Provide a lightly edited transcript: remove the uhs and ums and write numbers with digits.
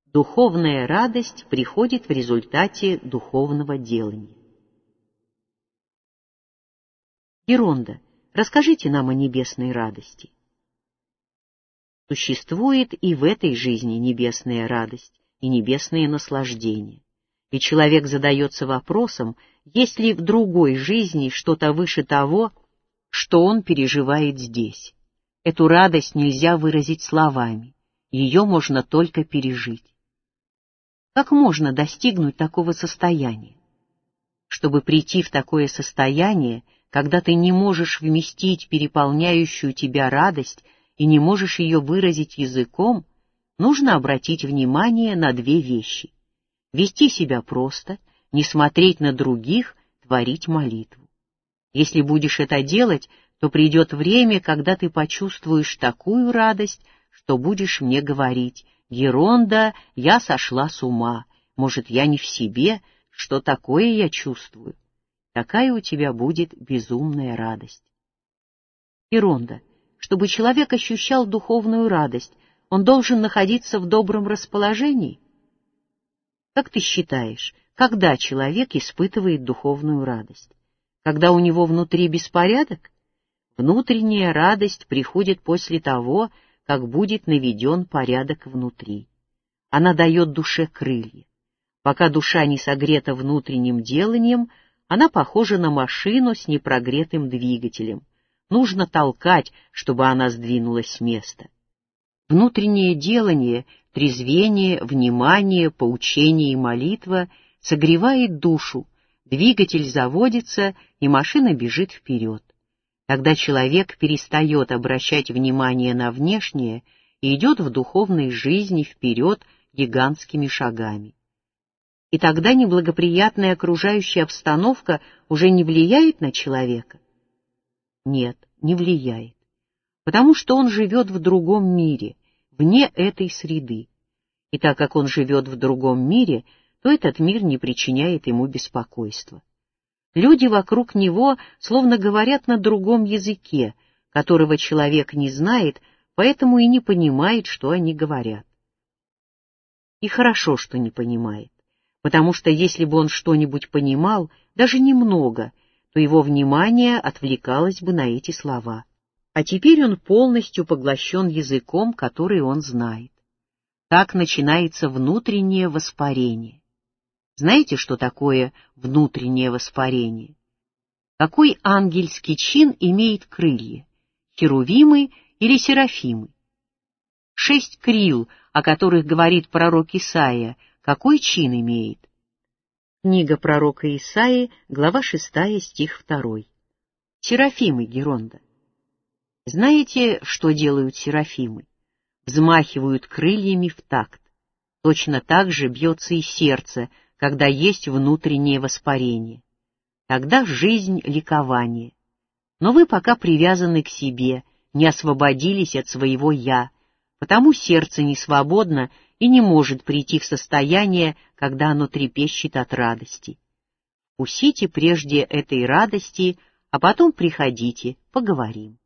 Духовная радость приходит в результате духовного делания. Геронда, расскажите нам о небесной радости. Существует и в этой жизни небесная радость и небесные наслаждения. И человек задается вопросом, есть ли в другой жизни что-то выше того, что он переживает здесь. Эту радость нельзя выразить словами, ее можно только пережить. Как можно достигнуть такого состояния? Чтобы прийти в такое состояние, когда ты не можешь вместить переполняющую тебя радость и не можешь ее выразить языком, нужно обратить внимание на две вещи: вести себя просто, не смотреть на других, творить молитву. Если будешь это делать, то придет время, когда ты почувствуешь такую радость, что будешь мне говорить: «Геронда, я сошла с ума, может, я не в себе, что такое я чувствую?» Такая у тебя будет безумная радость. Геронда, чтобы человек ощущал духовную радость, он должен находиться в добром расположении? Как ты считаешь, когда человек испытывает духовную радость? Когда у него внутри беспорядок? Внутренняя радость приходит после того, как будет наведен порядок внутри. Она дает душе крылья. Пока душа не согрета внутренним деланием, она похожа на машину с непрогретым двигателем. Нужно толкать, чтобы она сдвинулась с места. Внутреннее делание, трезвение, внимание, поучение и молитва согревает душу, двигатель заводится, и машина бежит вперед. Тогда человек перестает обращать внимание на внешнее и идет в духовной жизни вперед гигантскими шагами. И тогда неблагоприятная окружающая обстановка уже не влияет на человека? Нет, не влияет, потому что он живет в другом мире, вне этой среды. И так как он живет в другом мире, то этот мир не причиняет ему беспокойства. Люди вокруг него словно говорят на другом языке, которого человек не знает, поэтому и не понимает, что они говорят. И хорошо, что не понимает, потому что если бы он что-нибудь понимал, даже немного, то его внимание отвлекалось бы на эти слова. А теперь он полностью поглощен языком, который он знает. Так начинается внутреннее воспарение. Знаете, что такое внутреннее воспарение? Какой ангельский чин имеет крылья? Херувимы или серафимы? 6 крил, о которых говорит пророк Исаия, какой чин имеет? Книга пророка Исаии, глава 6, стих 2. Серафимы, Геронда. Знаете, что делают серафимы? Взмахивают крыльями в такт. Точно так же бьется и сердце, когда есть внутреннее воспарение. Тогда жизнь — ликование. Но вы пока привязаны к себе, не освободились от своего «я», потому сердце не свободно и не может прийти в состояние, когда оно трепещет от радости. Вкусите прежде этой радости, а потом приходите, поговорим.